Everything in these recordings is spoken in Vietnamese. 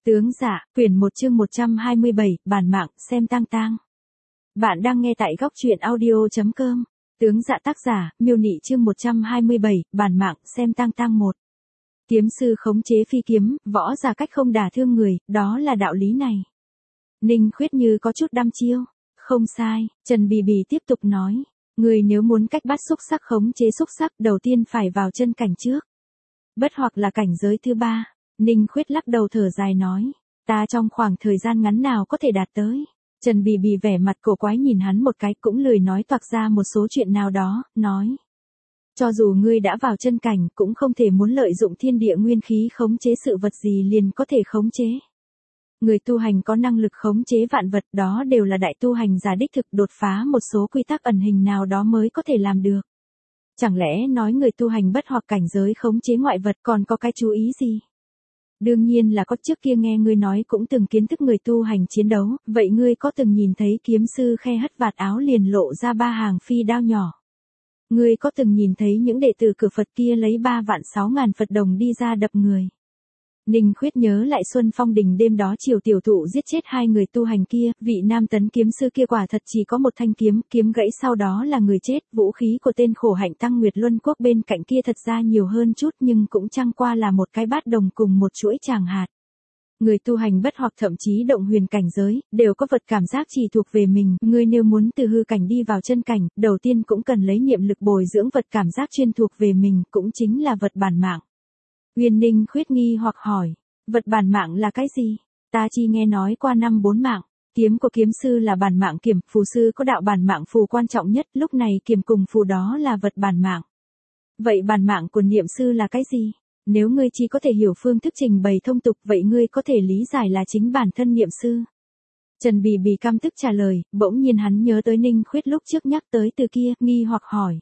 Tướng dạ, quyển 1 chương 127, bản mạng, xem tang tang. Bạn đang nghe tại góc truyện audio.com. Tướng dạ tác giả, Miêu Nị chương 127, bản mạng, xem tang tang 1. Kiếm sư khống chế phi kiếm, võ giả cách không đả thương người, đó là đạo lý này. Ninh Khuyết như có chút đăm chiêu. Không sai, Trần Bì Bì tiếp tục nói. Người nếu muốn cách bắt xúc sắc khống chế xúc sắc, đầu tiên phải vào chân cảnh trước. Bất hoặc là cảnh giới thứ ba. Ninh Khuyết lắc đầu thở dài nói. Ta trong khoảng thời gian ngắn nào có thể đạt tới. Trần Bì Bì vẻ mặt cổ quái nhìn hắn một cái, cũng lười nói toạc ra một số chuyện nào đó, nói. Cho dù ngươi đã vào chân cảnh, cũng không thể muốn lợi dụng thiên địa nguyên khí khống chế sự vật gì liền có thể khống chế. Người tu hành có năng lực khống chế vạn vật, đó đều là đại tu hành giả đích thực đột phá một số quy tắc ẩn hình nào đó mới có thể làm được. Chẳng lẽ nói người tu hành bất hoặc cảnh giới khống chế ngoại vật còn có cái chú ý gì? Đương nhiên là có, trước kia nghe ngươi nói cũng từng kiến thức người tu hành chiến đấu, vậy ngươi có từng nhìn thấy kiếm sư khe hất vạt áo liền lộ ra 3 hàng phi đao nhỏ? Ngươi có từng nhìn thấy những đệ tử cửa Phật kia lấy 3.600.000 Phật đồng đi ra đập người? Ninh Khuyết nhớ lại Xuân Phong Đình đêm đó Triều Tiểu Thụ giết chết 2 người tu hành kia, vị nam tấn kiếm sư kia quả thật chỉ có một thanh kiếm, kiếm gãy sau đó là người chết, vũ khí của tên khổ hạnh Tăng Nguyệt Luân Quốc bên cạnh kia thật ra nhiều hơn chút nhưng cũng chẳng qua là một cái bát đồng cùng một chuỗi tràng hạt. Người tu hành bất hoặc thậm chí động huyền cảnh giới, đều có vật cảm giác chỉ thuộc về mình, ngươi nếu muốn từ hư cảnh đi vào chân cảnh, đầu tiên cũng cần lấy niệm lực bồi dưỡng vật cảm giác chuyên thuộc về mình, cũng chính là vật bản mạng. Uyên Ninh Khuyết nghi hoặc hỏi, vật bản mạng là cái gì? Ta chỉ nghe nói qua 5-4 mạng, kiếm của kiếm sư là bản mạng kiểm, phù sư có đạo bản mạng phù quan trọng nhất, lúc này kiểm cùng phù đó là vật bản mạng. Vậy bản mạng của niệm sư là cái gì? Nếu ngươi chỉ có thể hiểu phương thức trình bày thông tục, vậy ngươi có thể lý giải là chính bản thân niệm sư. Trần Bì Bì căm tức trả lời, bỗng nhiên hắn nhớ tới Ninh Khuyết lúc trước nhắc tới từ kia, nghi hoặc hỏi.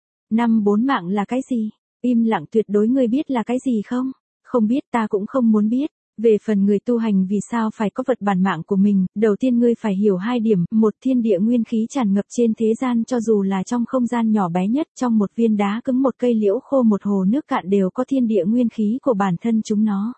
5-4 mạng là cái gì? Im lặng tuyệt đối, ngươi biết là cái gì không? Không biết, ta cũng không muốn biết. Về phần người tu hành vì sao phải có vật bản mạng của mình, đầu tiên ngươi phải hiểu 2 điểm, một thiên địa nguyên khí tràn ngập trên thế gian, cho dù là trong không gian nhỏ bé nhất, trong một viên đá cứng, một cây liễu khô, một hồ nước cạn đều có thiên địa nguyên khí của bản thân chúng nó.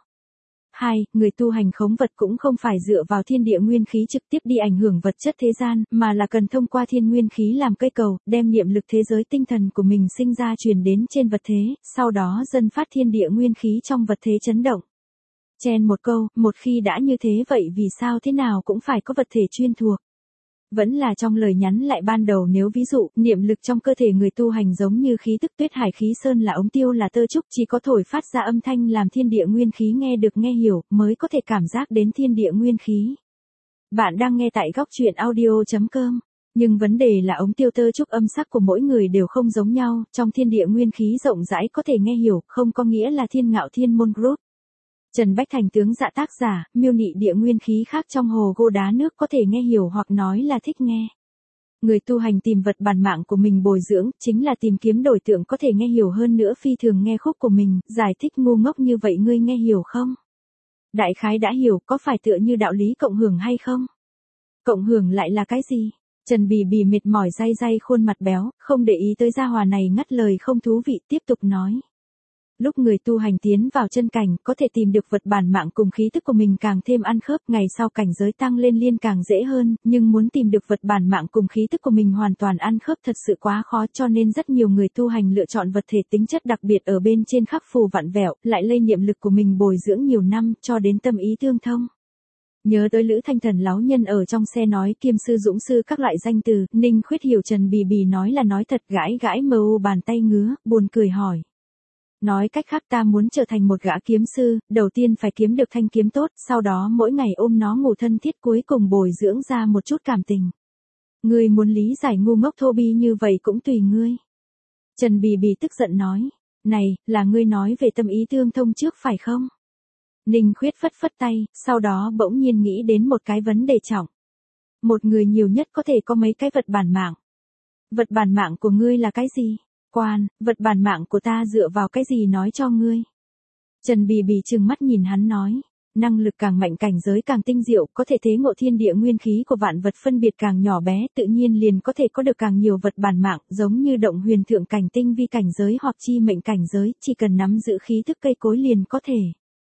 2. Người tu hành khống vật cũng không phải dựa vào thiên địa nguyên khí trực tiếp đi ảnh hưởng vật chất thế gian, mà là cần thông qua thiên nguyên khí làm cây cầu, đem niệm lực thế giới tinh thần của mình sinh ra truyền đến trên vật thế, sau đó dần phát thiên địa nguyên khí trong vật thế chấn động. Chen một câu, một khi đã như thế vậy vì sao thế nào cũng phải có vật thể chuyên thuộc. Vẫn là trong lời nhắn lại ban đầu, nếu ví dụ, niệm lực trong cơ thể người tu hành giống như khí tức tuyết hải khí sơn là ống tiêu là tơ trúc, chỉ có thổi phát ra âm thanh làm thiên địa nguyên khí nghe được nghe hiểu, mới có thể cảm giác đến thiên địa nguyên khí. Bạn đang nghe tại góc truyện audio.com. Nhưng vấn đề là ống tiêu tơ trúc âm sắc của mỗi người đều không giống nhau, trong thiên địa nguyên khí rộng rãi có thể nghe hiểu, không có nghĩa là Thiên Ngạo Thiên Môn Group. Trần Bách Thành tướng dạ tác giả, Miêu Nị địa nguyên khí khác trong hồ gô đá nước có thể nghe hiểu hoặc nói là thích nghe. Người tu hành tìm vật bản mạng của mình bồi dưỡng, chính là tìm kiếm đối tượng có thể nghe hiểu hơn nữa phi thường nghe khúc của mình, giải thích ngu ngốc như vậy ngươi nghe hiểu không? Đại khái đã hiểu, có phải tựa như đạo lý cộng hưởng hay không? Cộng hưởng lại là cái gì? Trần Bì Bì mệt mỏi day day khuôn mặt béo, không để ý tới gia hòa này ngắt lời không thú vị, tiếp tục nói. Lúc người tu hành tiến vào chân cảnh, có thể tìm được vật bản mạng cùng khí tức của mình càng thêm ăn khớp, ngày sau cảnh giới tăng lên liên càng dễ hơn, nhưng muốn tìm được vật bản mạng cùng khí tức của mình hoàn toàn ăn khớp thật sự quá khó, cho nên rất nhiều người tu hành lựa chọn vật thể tính chất đặc biệt ở bên trên khắc phù vặn vẹo, lại lây niệm lực của mình bồi dưỡng nhiều năm, cho đến tâm ý tương thông. Nhớ tới Lữ Thanh Thần lão nhân ở trong xe nói kiêm sư dũng sư các loại danh từ, Ninh Khuyết hiểu Trần Bì Bì nói là nói thật, gãi gãi mờ u bàn tay ngứa, buồn cười hỏi. Nói cách khác ta muốn trở thành một gã kiếm sư, đầu tiên phải kiếm được thanh kiếm tốt, sau đó mỗi ngày ôm nó ngủ thân thiết, cuối cùng bồi dưỡng ra một chút cảm tình. Ngươi muốn lý giải ngu ngốc thô bi như vậy cũng tùy ngươi. Trần Bì Bì tức giận nói, này, là ngươi nói về tâm ý tương thông trước phải không? Ninh Khuyết phất phất tay, sau đó bỗng nhiên nghĩ đến một cái vấn đề trọng. Một người nhiều nhất có thể có mấy cái vật bản mạng. Vật bản mạng của ngươi là cái gì? Quan, vật bản mạng của ta dựa vào cái gì nói cho ngươi? Trần Bì Bì trừng mắt nhìn hắn nói, năng lực càng mạnh cảnh giới càng tinh diệu, có thể thế ngộ thiên địa nguyên khí của vạn vật phân biệt càng nhỏ bé, tự nhiên liền có thể có được càng nhiều vật bản mạng, giống như động huyền thượng cảnh tinh vi cảnh giới hoặc chi mệnh cảnh giới, chỉ cần nắm giữ khí thức cây cối liền có thể.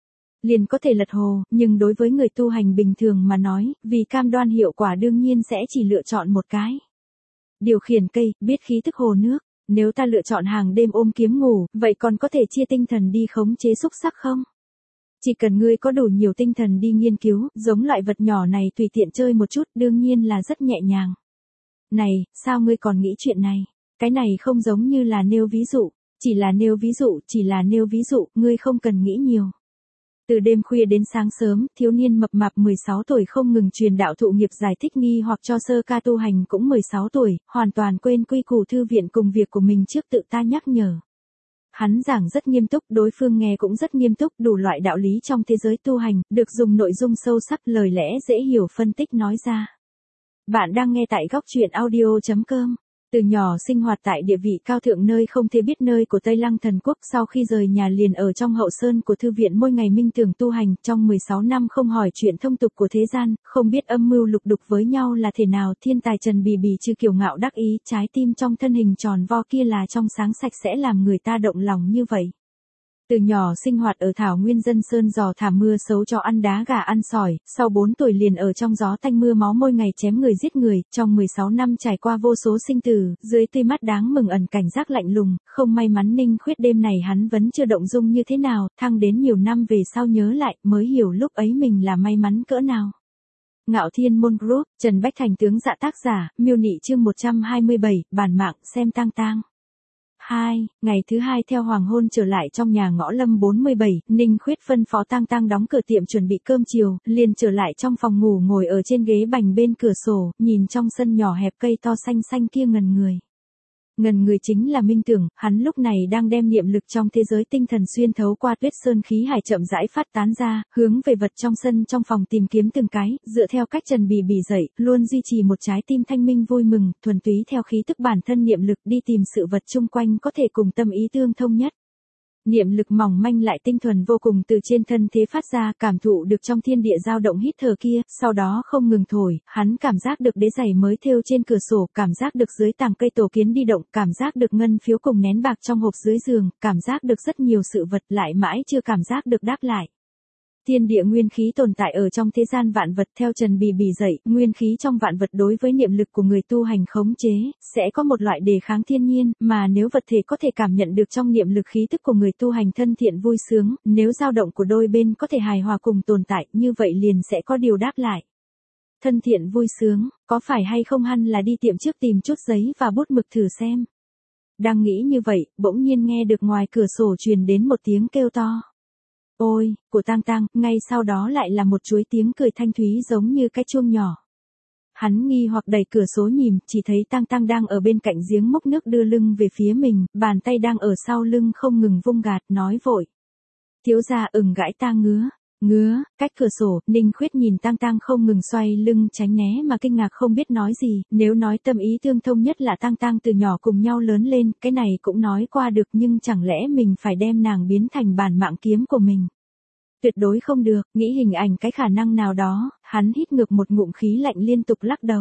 liền có thể lật hồ, nhưng đối với người tu hành bình thường mà nói, vì cam đoan hiệu quả đương nhiên sẽ chỉ lựa chọn một cái. Điều khiển cây, biết khí tức hồ nước, nếu ta lựa chọn hàng đêm ôm kiếm ngủ, vậy còn có thể chia tinh thần đi khống chế xúc sắc không? Chỉ cần ngươi có đủ nhiều tinh thần đi nghiên cứu, giống loại vật nhỏ này tùy tiện chơi một chút đương nhiên là rất nhẹ nhàng. Này, sao ngươi còn nghĩ chuyện này? Cái này không giống như là nêu ví dụ, chỉ là nêu ví dụ, ngươi không cần nghĩ nhiều. Từ đêm khuya đến sáng sớm, thiếu niên mập mạp 16 tuổi không ngừng truyền đạo thụ nghiệp giải thích nghi hoặc cho sơ ca tu hành cũng 16 tuổi, hoàn toàn quên quy củ thư viện cùng việc của mình trước tự ta nhắc nhở. Hắn giảng rất nghiêm túc, đối phương nghe cũng rất nghiêm túc, đủ loại đạo lý trong thế giới tu hành, được dùng nội dung sâu sắc, lời lẽ dễ hiểu phân tích nói ra. Bạn đang nghe tại góc truyện audio.com. Từ nhỏ sinh hoạt tại địa vị cao thượng nơi không thể biết nơi của Tây Lăng Thần Quốc, sau khi rời nhà liền ở trong hậu sơn của thư viện mỗi ngày minh tưởng tu hành, trong 16 năm không hỏi chuyện thông tục của thế gian, không biết âm mưu lục đục với nhau là thế nào, thiên tài Trần Bì Bì chứ kiêu ngạo đắc ý, trái tim trong thân hình tròn vo kia là trong sáng sạch sẽ làm người ta động lòng như vậy. Từ nhỏ sinh hoạt ở thảo nguyên dân sơn giò thả mưa xấu cho ăn đá gà ăn sỏi, sau 4 tuổi liền ở trong gió tanh mưa máu mỗi ngày chém người giết người, trong 16 năm trải qua vô số sinh tử, dưới tia mắt đáng mừng ẩn cảnh giác lạnh lùng, không may mắn Ninh Khuyết đêm này hắn vẫn chưa động dung như thế nào, thăng đến nhiều năm về sau nhớ lại mới hiểu lúc ấy mình là may mắn cỡ nào. Ngạo Thiên Môn Group, Trần Bách Thành tướng dạ tác giả, miêu nị chương 127, bản mạng xem tang tang. 2. Ngày thứ hai theo hoàng hôn trở lại trong nhà ngõ Lâm 47, Ninh Khuyết phân phó tang tang đóng cửa tiệm chuẩn bị cơm chiều, liền trở lại trong phòng ngủ ngồi ở trên ghế bành bên cửa sổ, nhìn trong sân nhỏ hẹp cây to xanh xanh kia ngần người. Ngần người chính là minh tưởng, hắn lúc này đang đem niệm lực trong thế giới tinh thần xuyên thấu qua tuyết sơn khí hải chậm rãi phát tán ra, hướng về vật trong sân trong phòng tìm kiếm từng cái, dựa theo cách Trần Bì Bì dạy, luôn duy trì một trái tim thanh minh vui mừng, thuần túy theo khí tức bản thân niệm lực đi tìm sự vật chung quanh có thể cùng tâm ý tương thông nhất. Niệm lực mỏng manh lại tinh thuần vô cùng từ trên thân thế phát ra, cảm thụ được trong thiên địa dao động hít thở kia, sau đó không ngừng thổi, hắn cảm giác được đế giày mới thêu trên cửa sổ, cảm giác được dưới tàng cây tổ kiến đi động, cảm giác được ngân phiếu cùng nén bạc trong hộp dưới giường, cảm giác được rất nhiều sự vật lại mãi chưa cảm giác được đáp lại. Thiên địa nguyên khí tồn tại ở trong thế gian vạn vật theo Trần Bì Bì dạy, nguyên khí trong vạn vật đối với niệm lực của người tu hành khống chế, sẽ có một loại đề kháng thiên nhiên, mà nếu vật thể có thể cảm nhận được trong niệm lực khí tức của người tu hành thân thiện vui sướng, nếu dao động của đôi bên có thể hài hòa cùng tồn tại, như vậy liền sẽ có điều đáp lại. Thân thiện vui sướng, có phải hay không hẳn là đi tiệm trước tìm chút giấy và bút mực thử xem. Đang nghĩ như vậy, bỗng nhiên nghe được ngoài cửa sổ truyền đến một tiếng kêu to. Ôi, của tang tang, ngay sau đó lại là một chuỗi tiếng cười thanh thúy giống như cái chuông nhỏ. Hắn nghi hoặc đẩy cửa sổ nhìn, chỉ thấy tang tang đang ở bên cạnh giếng múc nước đưa lưng về phía mình, bàn tay đang ở sau lưng không ngừng vung gạt, nói vội. Thiếu gia gãi ta ngứa, cách cửa sổ, Ninh Khuyết nhìn tang tang không ngừng xoay lưng tránh né mà kinh ngạc không biết nói gì, nếu nói tâm ý tương thông nhất là tang tang từ nhỏ cùng nhau lớn lên, cái này cũng nói qua được nhưng chẳng lẽ mình phải đem nàng biến thành bản mạng kiếm của mình. Tuyệt đối không được, nghĩ hình ảnh cái khả năng nào đó, hắn hít ngược một ngụm khí lạnh liên tục lắc đầu.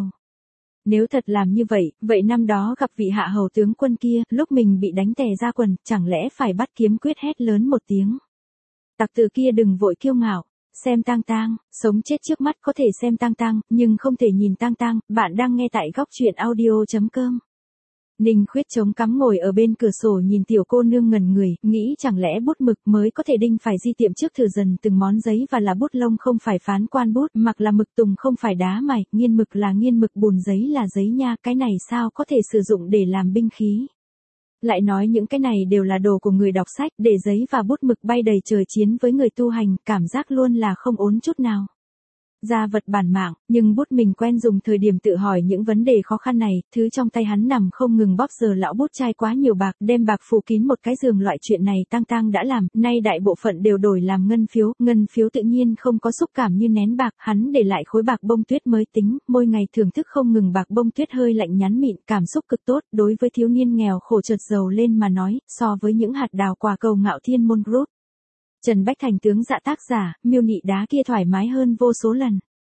Nếu thật làm như vậy, vậy năm đó gặp vị hạ hầu tướng quân kia, lúc mình bị đánh tè ra quần, chẳng lẽ phải bắt kiếm quyết hét lớn một tiếng. Tặc tử kia đừng vội kiêu ngạo, xem tang tang, sống chết trước mắt có thể xem tang tang, nhưng không thể nhìn tang tang, bạn đang nghe tại góc truyện audio.com. Ninh Khuyết chống cắm ngồi ở bên cửa sổ nhìn tiểu cô nương ngẩn người, nghĩ chẳng lẽ bút mực mới có thể đinh phải di tiệm trước thử dần từng món giấy và là bút lông không phải phán quan bút, mặc là mực tùng không phải đá mài, nghiên mực là nghiên mực, bùn giấy là giấy nha, cái này sao có thể sử dụng để làm binh khí. Lại nói những cái này đều là đồ của người đọc sách, để giấy và bút mực bay đầy trời chiến với người tu hành, cảm giác luôn là không ổn chút nào. Gia vật bản mạng, nhưng bút mình quen dùng thời điểm tự hỏi những vấn đề khó khăn này, thứ trong tay hắn nằm không ngừng bóp giờ lão bút chai quá nhiều bạc, đem bạc phủ kín một cái giường, loại chuyện này tang tang đã làm, nay đại bộ phận đều đổi làm ngân phiếu tự nhiên không có xúc cảm như nén bạc, hắn để lại khối bạc bông tuyết mới tính, mỗi ngày thưởng thức không ngừng bạc bông tuyết hơi lạnh nhắn mịn, cảm xúc cực tốt, đối với thiếu niên nghèo khổ chợt giàu lên mà nói, so với những hạt đào quả cầu Ngạo Thiên Môn Group. Trần Bách Thành tướng dạ tác giả, miêu nị đá kia thoải mái hơn vô số lần.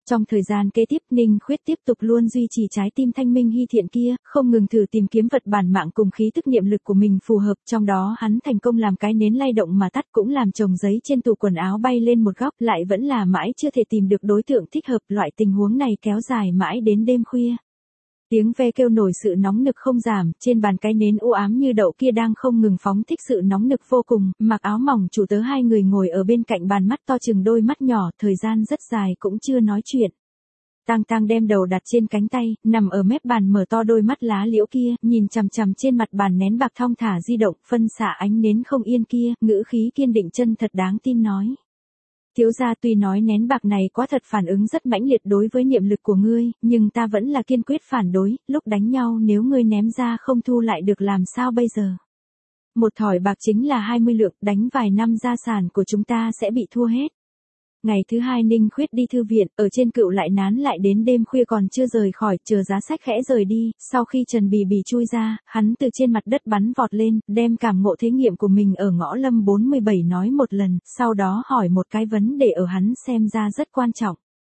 Trong thời gian kế tiếp, Ninh Khuyết tiếp tục luôn duy trì trái tim thanh minh hy thiện kia, không ngừng thử tìm kiếm vật bản mạng cùng khí thức niệm lực của mình phù hợp, trong đó hắn thành công làm cái nến lay động mà tắt, cũng làm chồng giấy trên tủ quần áo bay lên một góc, lại vẫn là mãi chưa thể tìm được đối tượng thích hợp, loại tình huống này kéo dài mãi đến đêm khuya. Tiếng ve kêu nổi sự nóng nực không giảm, trên bàn cái nến u ám như đậu kia đang không ngừng phóng thích sự nóng nực vô cùng, mặc áo mỏng chủ tớ hai người ngồi ở bên cạnh bàn, mắt to chừng đôi mắt nhỏ, thời gian rất dài cũng chưa nói chuyện. Tang Tang đem đầu đặt trên cánh tay, nằm ở mép bàn mở to đôi mắt lá liễu kia, nhìn chằm chằm trên mặt bàn nén bạc thong thả di động, phân xạ ánh nến không yên kia, ngữ khí kiên định chân thật đáng tin nói. Thiếu gia, tuy nói nén bạc này quá thật phản ứng rất mãnh liệt đối với niệm lực của ngươi, nhưng ta vẫn là kiên quyết phản đối, lúc đánh nhau nếu ngươi ném ra không thu lại được làm sao bây giờ? Một thỏi bạc chính là 20 lượng, đánh vài năm gia sản của chúng ta sẽ bị thua hết. Ngày thứ hai Ninh Khuyết đi thư viện, ở trên Cựu lại nán lại đến đêm khuya còn chưa rời khỏi, chờ giá sách khẽ rời đi, sau khi Trần Bì Bì chui ra, hắn từ trên mặt đất bắn vọt lên, đem cảm ngộ thế nghiệm của mình ở ngõ Lâm 47 nói một lần, sau đó hỏi một cái vấn đề ở hắn xem ra rất quan trọng.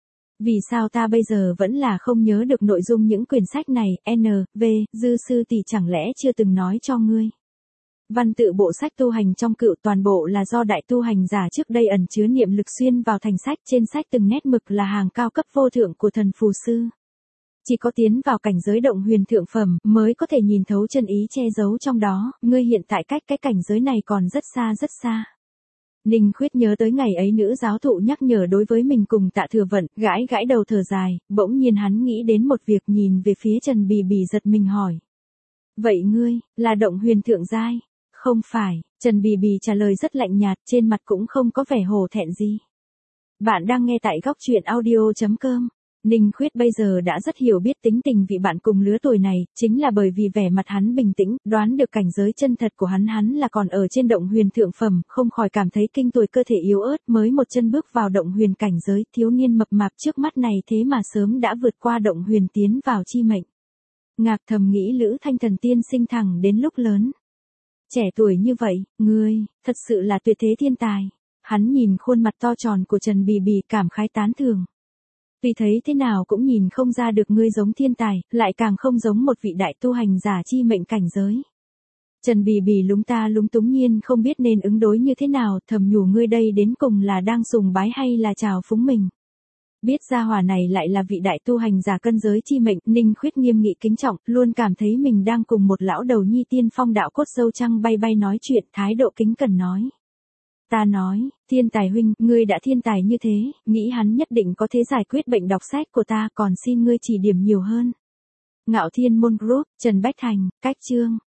Vì sao ta bây giờ vẫn là không nhớ được nội dung những quyển sách này, N.V. Dư sư tỷ chẳng lẽ chưa từng nói cho ngươi? Văn tự bộ sách tu hành trong Cựu toàn bộ là do đại tu hành giả trước đây ẩn chứa niệm lực xuyên vào thành sách, trên sách từng nét mực là hàng cao cấp vô thượng của thần phù sư. Chỉ có tiến vào cảnh giới động huyền thượng phẩm mới có thể nhìn thấu chân ý che giấu trong đó, ngươi hiện tại cách cái cảnh giới này còn rất xa rất xa. Ninh Khuyết nhớ tới ngày ấy nữ giáo thụ nhắc nhở đối với mình cùng Tạ Thừa Vận, gãi gãi đầu thở dài, bỗng nhiên hắn nghĩ đến một việc, nhìn về phía Trần Bì Bì giật mình hỏi. Vậy ngươi, là động huyền thượng giai? Không phải, Trần Bì Bì trả lời rất lạnh nhạt, trên mặt cũng không có vẻ hổ thẹn gì. Bạn đang nghe tại góc truyện audio.com. Ninh Khuyết bây giờ đã rất hiểu biết tính tình vị bạn cùng lứa tuổi này, chính là bởi vì vẻ mặt hắn bình tĩnh, đoán được cảnh giới chân thật của hắn là còn ở trên động huyền thượng phẩm, không khỏi cảm thấy kinh tuổi cơ thể yếu ớt, mới một chân bước vào động huyền cảnh giới, thiếu niên mập mạp trước mắt này thế mà sớm đã vượt qua động huyền tiến vào chi mệnh. Ngạc thầm nghĩ Lữ Thanh Thần tiên sinh thẳng đến lúc lớn. Trẻ tuổi như vậy, ngươi, thật sự là tuyệt thế thiên tài. Hắn nhìn khuôn mặt to tròn của Trần Bì Bì cảm khái tán thưởng. Tuy thấy thế nào cũng nhìn không ra được ngươi giống thiên tài, lại càng không giống một vị đại tu hành giả chi mệnh cảnh giới. Trần Bì Bì lúng túng nhiên không biết nên ứng đối như thế nào, thầm nhủ ngươi đây đến cùng là đang sùng bái hay là trào phúng mình. Biết gia hỏa này lại là vị đại tu hành giả cân giới chi mệnh, Ninh Khuyết nghiêm nghị kính trọng, luôn cảm thấy mình đang cùng một lão đầu nhi tiên phong đạo cốt dâu trăng bay bay nói chuyện, thái độ kính cẩn nói. Ta nói, thiên tài huynh, ngươi đã thiên tài như thế, nghĩ hắn nhất định có thể giải quyết bệnh đọc sách của ta, còn xin ngươi chỉ điểm nhiều hơn. Ngạo Thiên Môn Group, Trần Bách Thành, Cách Chương.